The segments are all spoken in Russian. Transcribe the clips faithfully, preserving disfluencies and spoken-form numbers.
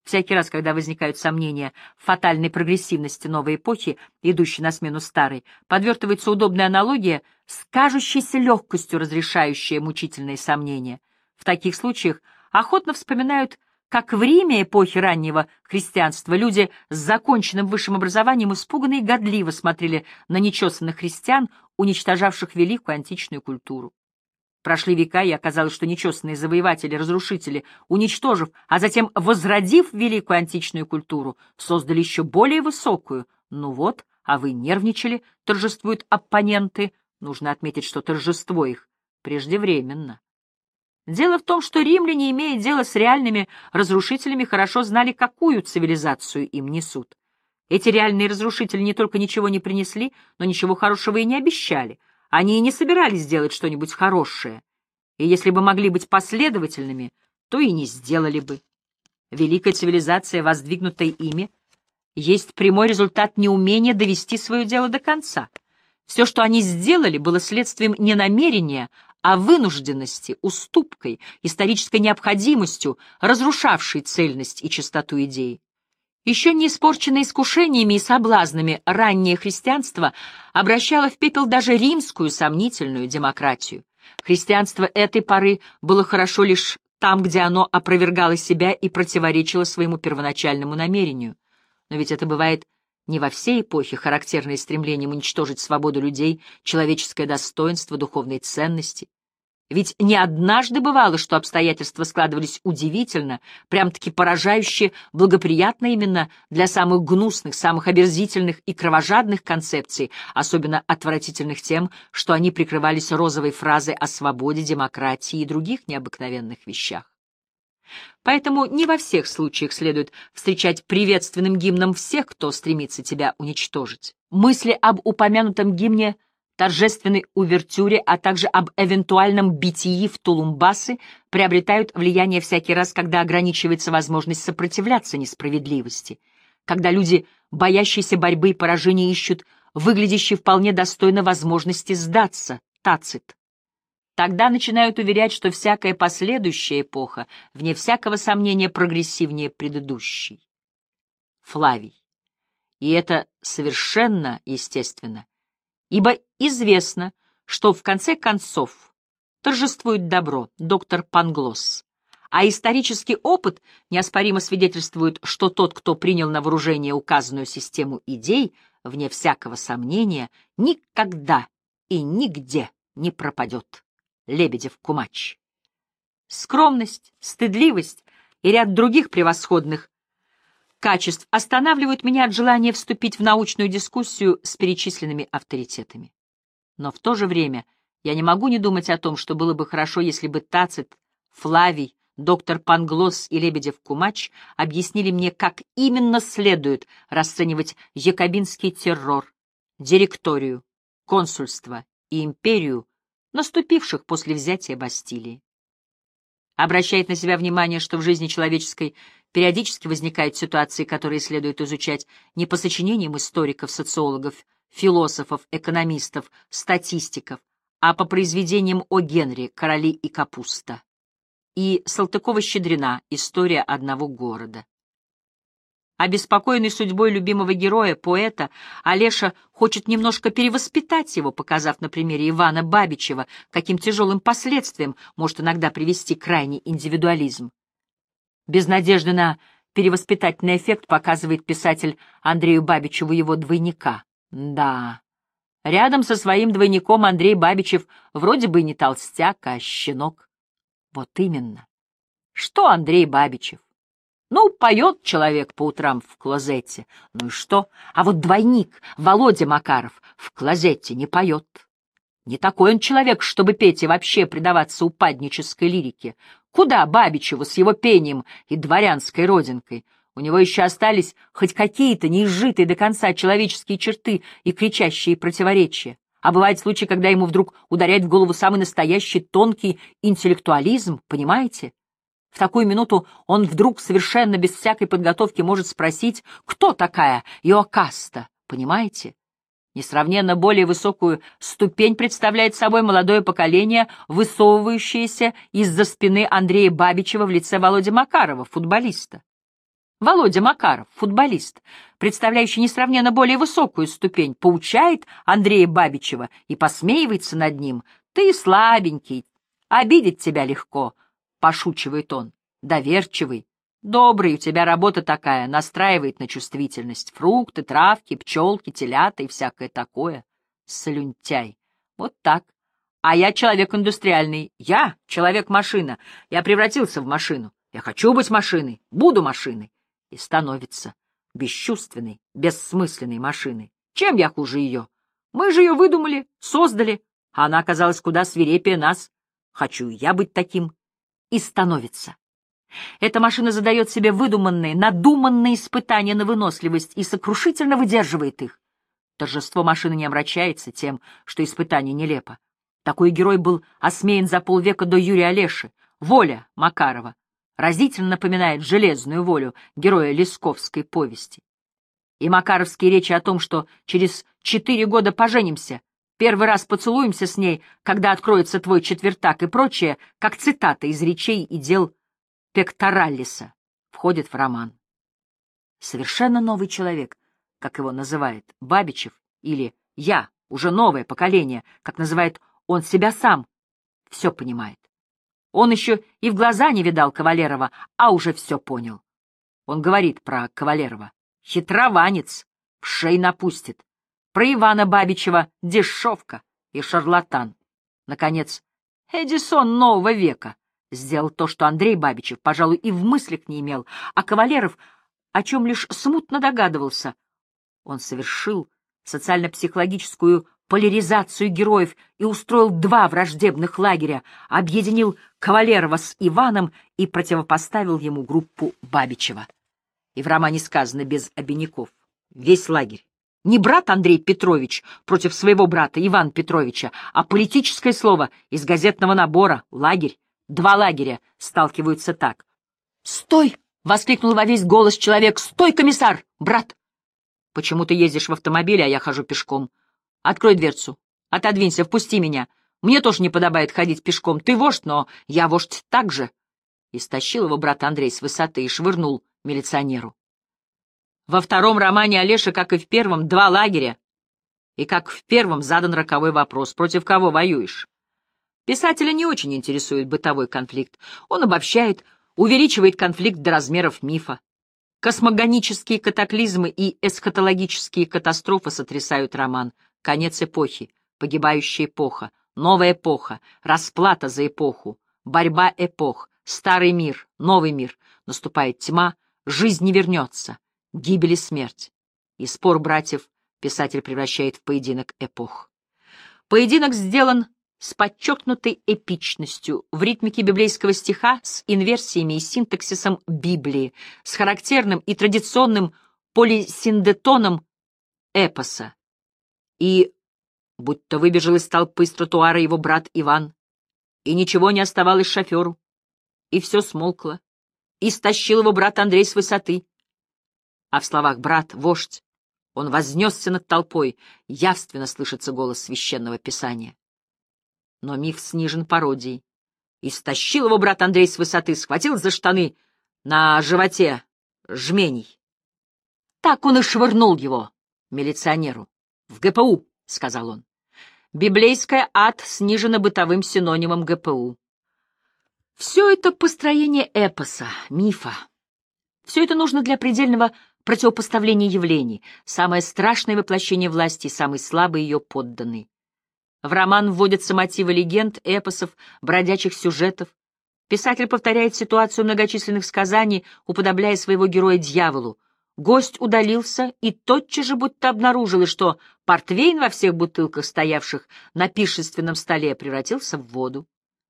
Всякий раз, когда возникают сомнения в фатальной прогрессивности новой эпохи, идущей на смену старой, подвертывается удобная аналогия, с кажущейся легкостью разрешающая мучительные сомнения. В таких случаях охотно вспоминают, как в Риме эпохи раннего христианства люди с законченным высшим образованием испуганно и годливо смотрели на нечесанных христиан, уничтожавших великую античную культуру. Прошли века, и оказалось, что нечестные завоеватели, разрушители, уничтожив, а затем возродив великую античную культуру, создали еще более высокую. Ну вот, а вы нервничали, торжествуют оппоненты. Нужно отметить, что торжество их преждевременно. Дело в том, что римляне, имея дело с реальными разрушителями, хорошо знали, какую цивилизацию им несут. Эти реальные разрушители не только ничего не принесли, но ничего хорошего и не обещали. Они и не собирались сделать что-нибудь хорошее, и если бы могли быть последовательными, то и не сделали бы. Великая цивилизация, воздвигнутая ими, есть прямой результат неумения довести свое дело до конца. Все, что они сделали, было следствием не намерения, а вынужденности, уступкой, исторической необходимостью, разрушавшей цельность и чистоту идеи. Еще не испорченное искушениями и соблазнами, раннее христианство обращало в пепел даже римскую сомнительную демократию. Христианство этой поры было хорошо лишь там, где оно опровергало себя и противоречило своему первоначальному намерению. Но ведь это бывает не во всей эпохе, характерное стремлением уничтожить свободу людей, человеческое достоинство, духовные ценности. Ведь не однажды бывало, что обстоятельства складывались удивительно, прям-таки поражающе благоприятно именно для самых гнусных, самых омерзительных и кровожадных концепций, особенно отвратительных тем, что они прикрывались розовой фразой о свободе, демократии и других необыкновенных вещах. Поэтому не во всех случаях следует встречать приветственным гимном всех, кто стремится тебя уничтожить. Мысли об упомянутом гимне, торжественной увертюре, а также об эвентуальном битии в тулумбасы приобретают влияние всякий раз, когда ограничивается возможность сопротивляться несправедливости, когда люди, боящиеся борьбы и поражения, ищут выглядящие вполне достойно возможности сдаться, Тацит. Тогда начинают уверять, что всякая последующая эпоха, вне всякого сомнения, прогрессивнее предыдущей. Флавий. И это совершенно естественно, ибо известно, что в конце концов торжествует добро, доктор Панглос, а исторический опыт неоспоримо свидетельствует, что тот, кто принял на вооружение указанную систему идей, вне всякого сомнения, никогда и нигде не пропадет. Лебедев-Кумач. Скромность, стыдливость и ряд других превосходных качеств останавливают меня от желания вступить в научную дискуссию с перечисленными авторитетами. Но в то же время я не могу не думать о том, что было бы хорошо, если бы Тацит, Флавий, доктор Панглос и Лебедев-Кумач объяснили мне, как именно следует расценивать якобинский террор, директорию, консульство и империю, наступивших после взятия Бастилии. Обращает на себя внимание, что в жизни человеческой периодически возникают ситуации, которые следует изучать не по сочинениям историков, социологов, философов, экономистов, статистиков, а по произведениям О. Генри «Короли и капуста» и Салтыкова-Щедрина «История одного города». Обеспокоенный судьбой любимого героя, поэта, Олеша хочет немножко перевоспитать его, показав на примере Ивана Бабичева, каким тяжелым последствиям может иногда привести крайний индивидуализм. Без надежды на перевоспитательный эффект показывает писатель Андрею Бабичеву его двойника. Да, рядом со своим двойником Андрей Бабичев вроде бы не толстяк, а щенок. Вот именно. Что Андрей Бабичев? Ну, поет человек по утрам в клозете. Ну и что? А вот двойник, Володя Макаров, в клозете не поет. Не такой он человек, чтобы петь и вообще предаваться упаднической лирике. Куда Бабичеву с его пением и дворянской родинкой? У него еще остались хоть какие-то неизжитые до конца человеческие черты и кричащие противоречия. А бывает случай, когда ему вдруг ударяет в голову самый настоящий тонкий интеллектуализм, понимаете? В такую минуту он вдруг совершенно без всякой подготовки может спросить, кто такая Иокаста, понимаете? Несравненно более высокую ступень представляет собой молодое поколение, высовывающееся из-за спины Андрея Бабичева в лице Володи Макарова, футболиста. Володя Макаров, футболист, представляющий несравненно более высокую ступень, поучает Андрея Бабичева и посмеивается над ним. «Ты слабенький, обидеть тебя легко», — пошучивает он, — «доверчивый, добрый, у тебя работа такая, настраивает на чувствительность, фрукты, травки, пчелки, телята и всякое такое. Слюнтяй. Вот так. А я человек индустриальный, я человек-машина, я превратился в машину, я хочу быть машиной, буду машиной». И становится бесчувственной, бессмысленной машиной. Чем я хуже ее? Мы же ее выдумали, создали, а она оказалась куда свирепее нас. Хочу я быть таким. И становится. Эта машина задает себе выдуманные, надуманные испытания на выносливость и сокрушительно выдерживает их. Торжество машины не омрачается тем, что испытание нелепо. Такой герой был осмеян за полвека до Юрия Олеши. Воля Макарова разительно напоминает железную волю героя Лесковской повести. И макаровские речи о том, что через четыре года поженимся, первый раз поцелуемся с ней, когда откроется твой четвертак и прочее, как цитата из речей и дел Пекторалиса, входит в роман. Совершенно новый человек, как его называет Бабичев, или «я», уже новое поколение, как называет он себя сам, все понимает. Он еще и в глаза не видал Кавалерова, а уже все понял. Он говорит про Кавалерова: хитрованец, в шей напустит. Про Ивана Бабичева — дешевка и шарлатан. Наконец, Эдисон нового века сделал то, что Андрей Бабичев, пожалуй, и в мыслях не имел, а Кавалеров о чем лишь смутно догадывался. Он совершил социально-психологическую поляризацию героев и устроил два враждебных лагеря, объединил Кавалерова с Иваном и противопоставил ему группу Бабичева. И в романе сказано без обиняков: весь лагерь. Не брат Андрей Петрович против своего брата Ивана Петровича, а политическое слово из газетного набора — лагерь. Два лагеря сталкиваются так. «Стой!» — воскликнул во весь голос человек. «Стой, комиссар! Брат! Почему ты ездишь в автомобиле, а я хожу пешком? Открой дверцу. Отодвинься, впусти меня. Мне тоже не подобает ходить пешком. Ты вождь, но я вождь так же». И стащил его брат Андрей с высоты и швырнул милиционеру. Во втором романе Олеши, как и в первом, два лагеря. И как в первом задан роковой вопрос: против кого воюешь? Писателя не очень интересует бытовой конфликт. Он обобщает, увеличивает конфликт до размеров мифа. Космогонические катаклизмы и эсхатологические катастрофы сотрясают роман. Конец эпохи, погибающая эпоха, новая эпоха, расплата за эпоху, борьба эпох, старый мир, новый мир. Наступает тьма, жизнь не вернется, гибель и смерть. И спор братьев писатель превращает в поединок эпох. Поединок сделан с подчеркнутой эпичностью, в ритмике библейского стиха, с инверсиями и синтаксисом Библии, с характерным и традиционным полисиндетоном эпоса. И будто выбежал из толпы с тротуара его брат Иван, и ничего не оставалось шоферу, и все смолкло, и стащил его брат Андрей с высоты. А в словах «брат», «вождь» он вознесся над толпой, явственно слышится голос священного писания. Но миф снижен пародией. И стащил его брат Андрей с высоты, схватил за штаны на животе жменей. Так он и швырнул его милиционеру. «В ГПУ», — сказал он. Библейское «ад» снижено бытовым синонимом ГПУ. Все это построение эпоса, мифа. Все это нужно для предельного противопоставления явлений, самое страшное воплощение власти и самый слабый ее подданный. В роман вводятся мотивы легенд, эпосов, бродячих сюжетов. Писатель повторяет ситуацию многочисленных сказаний, уподобляя своего героя дьяволу. Гость удалился и тотчас же будто обнаружилось, что портвейн во всех бутылках, стоявших на пиршественном столе, превратился в воду.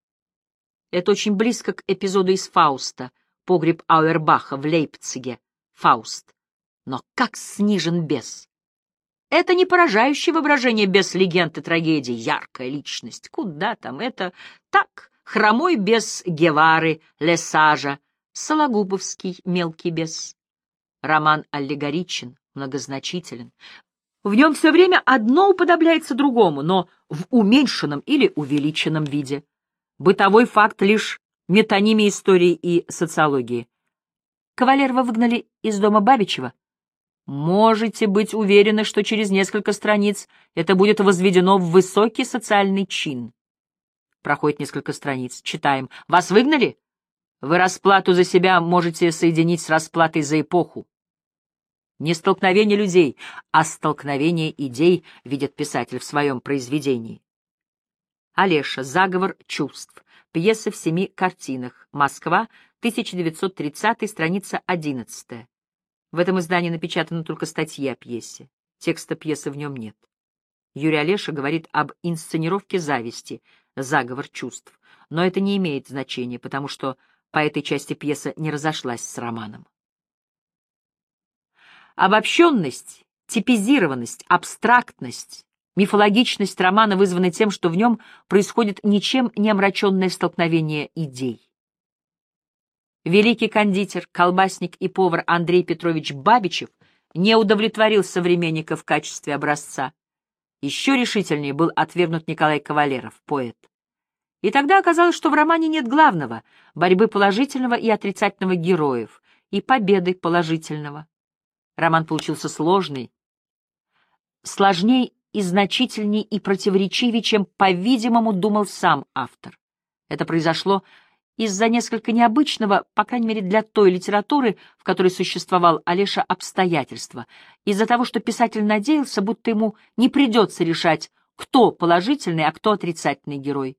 Это очень близко к эпизоду из «Фауста», погреб Ауэрбаха в Лейпциге, «Фауст». Но как снижен бес! Это не поражающее воображение бес легенд и трагедий, яркая личность. Куда там? Это так, хромой бес Гевары, Лесажа, сологубовский мелкий бес. Роман аллегоричен, многозначителен. В нем все время одно уподобляется другому, но в уменьшенном или увеличенном виде. Бытовой факт лишь метонимия истории и социологии. Кавалерова выгнали из дома Бабичева? Можете быть уверены, что через несколько страниц это будет возведено в высокий социальный чин. Проходит несколько страниц. Читаем. Вас выгнали? Вы расплату за себя можете соединить с расплатой за эпоху. Не столкновение людей, а столкновение идей, видит писатель в своем произведении. Олеша. Заговор чувств. Пьеса в семи картинах. Москва, тысяча девятьсот тридцатый, страница одиннадцатая. В этом издании напечатана только статья о пьесе. Текста пьесы в нем нет. Юрий Олеша говорит об инсценировке зависти, заговор чувств. Но это не имеет значения, потому что по этой части пьеса не разошлась с романом. Обобщенность, типизированность, абстрактность, мифологичность романа вызваны тем, что в нем происходит ничем не омраченное столкновение идей. Великий кондитер, колбасник и повар Андрей Петрович Бабичев не удовлетворил современника в качестве образца. Еще решительнее был отвергнут Николай Кавалеров, поэт. И тогда оказалось, что в романе нет главного — борьбы положительного и отрицательного героев, и победы положительного. Роман получился сложный, сложней и значительней и противоречивее, чем, по-видимому, думал сам автор. Это произошло из-за несколько необычного, по крайней мере для той литературы, в которой существовал Олеша, обстоятельства, из-за того, что писатель надеялся, будто ему не придется решать, кто положительный, а кто отрицательный герой.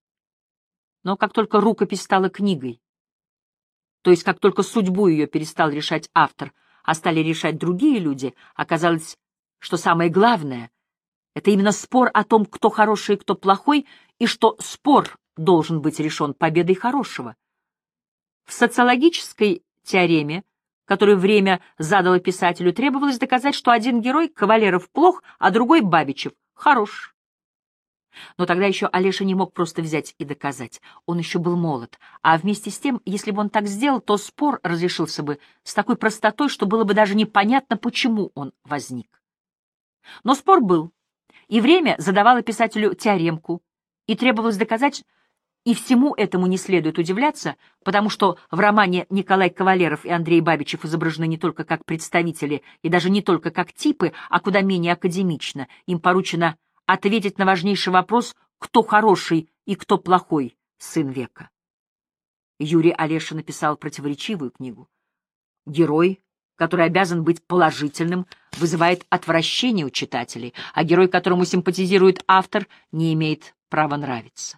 Но как только рукопись стала книгой, то есть как только судьбу ее перестал решать автор, а стали решать другие люди, оказалось, что самое главное — это именно спор о том, кто хороший и кто плохой, и что спор должен быть решен победой хорошего. В социологической теореме, которую время задало писателю, требовалось доказать, что один герой, Кавалеров, плох, а другой, Бабичев, хорош. Но тогда еще Олеша не мог просто взять и доказать. Он еще был молод, а вместе с тем, если бы он так сделал, то спор разрешился бы с такой простотой, что было бы даже непонятно, почему он возник. Но спор был, и время задавало писателю теоремку, и требовалось доказать, и всему этому не следует удивляться, потому что в романе Николай Кавалеров и Андрей Бабичев изображены не только как представители и даже не только как типы, а куда менее академично. Им поручено ответить на важнейший вопрос, кто хороший и кто плохой сын века. Юрий Олеша написал противоречивую книгу. Герой, который обязан быть положительным, вызывает отвращение у читателей, а герой, которому симпатизирует автор, не имеет права нравиться.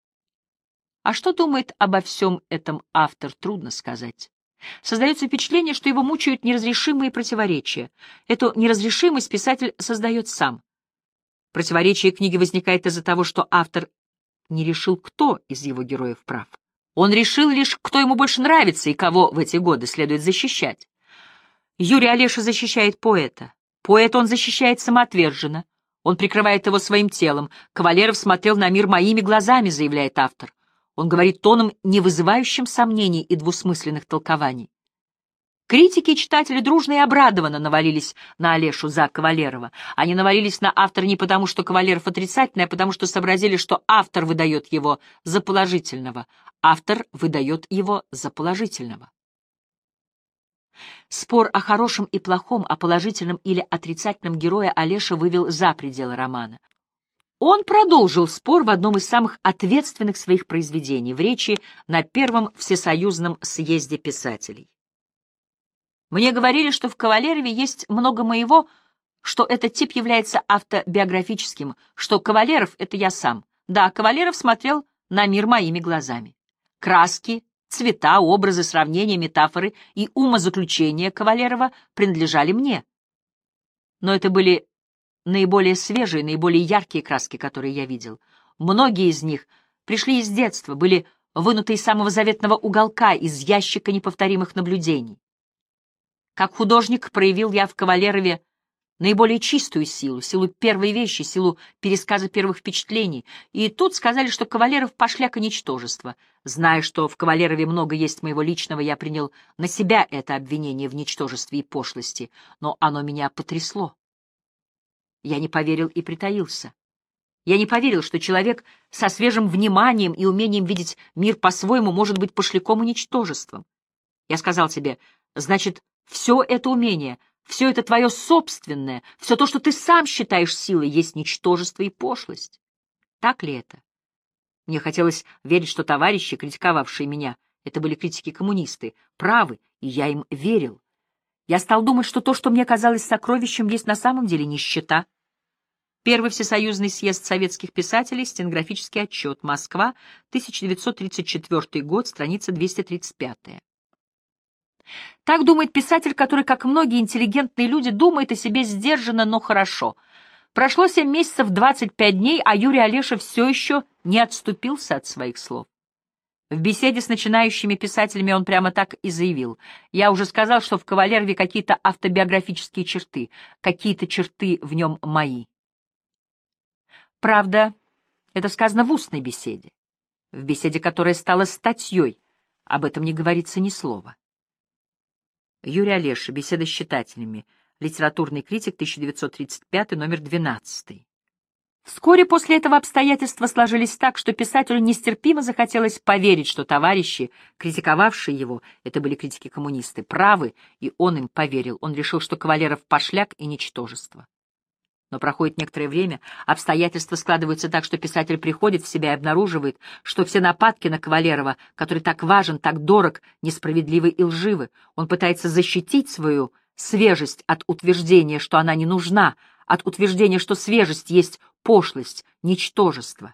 А что думает обо всем этом автор, трудно сказать. Создается впечатление, что его мучают неразрешимые противоречия. Эту неразрешимость писатель создает сам. Противоречие книги возникает из-за того, что автор не решил, кто из его героев прав. Он решил лишь, кто ему больше нравится и кого в эти годы следует защищать. Юрий Олеша защищает поэта. Поэта он защищает самоотверженно. Он прикрывает его своим телом. Кавалеров смотрел на мир моими глазами, заявляет автор. Он говорит тоном, не вызывающим сомнений и двусмысленных толкований. Критики и читатели дружно и обрадованно навалились на Олешу за Кавалерова. Они навалились на автора не потому, что Кавалеров отрицательный, а потому что сообразили, что автор выдает его за положительного. Автор выдает его за положительного. Спор о хорошем и плохом, о положительном или отрицательном герое Олеша вывел за пределы романа. Он продолжил спор в одном из самых ответственных своих произведений, в речи на Первом Всесоюзном съезде писателей. Мне говорили, что в Кавалерове есть много моего, что этот тип является автобиографическим, что Кавалеров — это я сам. Да, Кавалеров смотрел на мир моими глазами. Краски, цвета, образы, сравнения, метафоры и умозаключения Кавалерова принадлежали мне. Но это были наиболее свежие, наиболее яркие краски, которые я видел. Многие из них пришли из детства, были вынуты из самого заветного уголка, из ящика неповторимых наблюдений. Как художник проявил я в Кавалерове наиболее чистую силу, силу первой вещи, силу пересказа первых впечатлений. И тут сказали, что Кавалеров пошляк и ничтожество. Зная, что в Кавалерове много есть моего личного, я принял на себя это обвинение в ничтожестве и пошлости, но оно меня потрясло. Я не поверил и притаился. Я не поверил, что человек со свежим вниманием и умением видеть мир по-своему может быть пошляком и ничтожеством. Я сказал себе, Значит, все это умение, все это твое собственное, все то, что ты сам считаешь силой, есть ничтожество и пошлость. Так ли это? Мне хотелось верить, что товарищи, критиковавшие меня, это были критики-коммунисты, правы, и я им верил. Я стал думать, что то, что мне казалось сокровищем, есть на самом деле нищета. Первый Всесоюзный съезд советских писателей, стенографический отчет, Москва, тысяча девятьсот тридцать четвёртый год, страница двести тридцать пятая. Так думает писатель, который, как многие интеллигентные люди, думает о себе сдержанно, но хорошо. Прошло семь месяцев, двадцать пять дней, а Юрий Олеша все еще не отступился от своих слов. В беседе с начинающими писателями он прямо так и заявил: «Я уже сказал, что в Кавалерове какие-то автобиографические черты, какие-то черты в нем мои». Правда, это сказано в устной беседе, в беседе, которая стала статьей, об этом не говорится ни слова. Юрий Олеша. Беседа с читателями. Литературный критик, тысяча девятьсот тридцать пятый, номер двенадцатый. Вскоре после этого обстоятельства сложились так, что писателю нестерпимо захотелось поверить, что товарищи, критиковавшие его, это были критики-коммунисты, правы, и он им поверил. Он решил, что Кавалеров пошляк и ничтожество. Но проходит некоторое время, обстоятельства складываются так, что писатель приходит в себя и обнаруживает, что все нападки на Кавалерова, который так важен, так дорог, несправедливы и лживы. Он пытается защитить свою свежесть от утверждения, что она не нужна, от утверждения, что свежесть есть пошлость, ничтожество.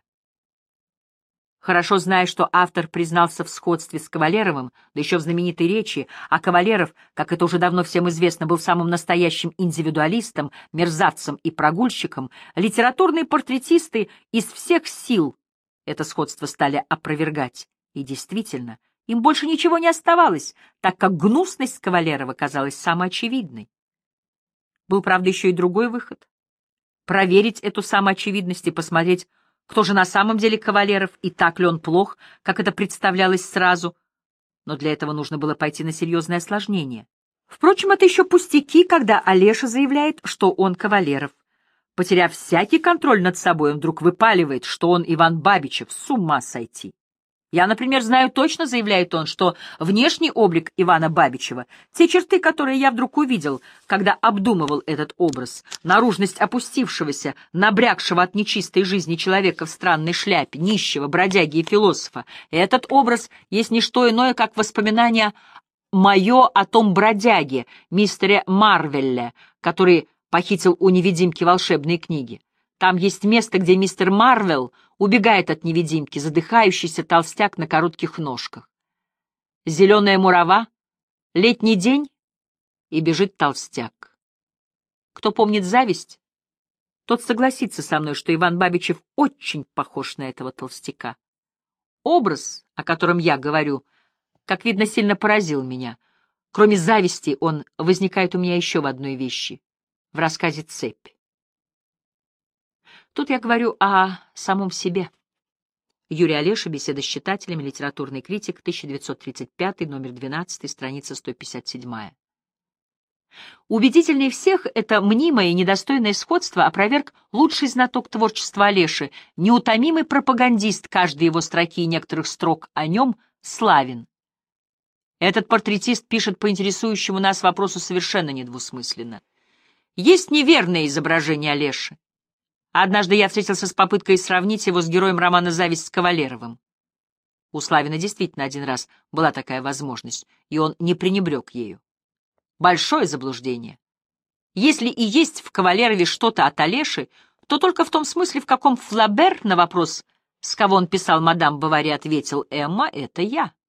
Хорошо зная, что автор признался в сходстве с Кавалеровым, да еще в знаменитой речи, а Кавалеров, как это уже давно всем известно, был самым настоящим индивидуалистом, мерзавцем и прогульщиком, литературные портретисты из всех сил это сходство стали опровергать. И действительно, им больше ничего не оставалось, так как гнусность Кавалерова казалась самой очевидной. Был, правда, еще и другой выход — проверить эту самоочевидность и посмотреть, кто же на самом деле Кавалеров, и так ли он плох, как это представлялось сразу. Но для этого нужно было пойти на серьезное осложнение. Впрочем, это еще пустяки, когда Олеша заявляет, что он Кавалеров. Потеряв всякий контроль над собой, он вдруг выпаливает, что он Иван Бабичев. С ума сойти! Я, например, знаю точно, заявляет он, что внешний облик Ивана Бабичева, те черты, которые я вдруг увидел, когда обдумывал этот образ, наружность опустившегося, набрякшего от нечистой жизни человека в странной шляпе, нищего, бродяги и философа, этот образ есть не что иное, как воспоминание мое о том бродяге, мистере Марвелле, который похитил у невидимки волшебные книги. Там есть место, где мистер Марвел убегает от невидимки, задыхающийся толстяк на коротких ножках. Зеленая мурава, летний день, и бежит толстяк. Кто помнит «Зависть», тот согласится со мной, что Иван Бабичев очень похож на этого толстяка. Образ, о котором я говорю, как видно, сильно поразил меня. Кроме зависти, он возникает у меня еще в одной вещи — в рассказе «Цепь». Тут я говорю о самом себе. Юрий Олеша. Беседа с читателями. Литературный критик. тысяча девятьсот тридцать пятый, номер двенадцатый, страница сто пятьдесят семь. Убедительнее всех это мнимое и недостойное сходство опроверг лучший знаток творчества Олеши, неутомимый пропагандист каждой его строки и некоторых строк о нем Славин. Этот портретист пишет по интересующему нас вопросу совершенно недвусмысленно. Есть неверное изображение Олеши. Однажды я встретился с попыткой сравнить его с героем романа «Зависть» с Кавалеровым. У Славина действительно один раз была такая возможность, и он не пренебрег ею. Большое заблуждение. Если и есть в Кавалерове что-то от Олеши, то только в том смысле, в каком Флабер на вопрос, с кого он писал «Мадам Бовари», ответил: «Эмма, это я».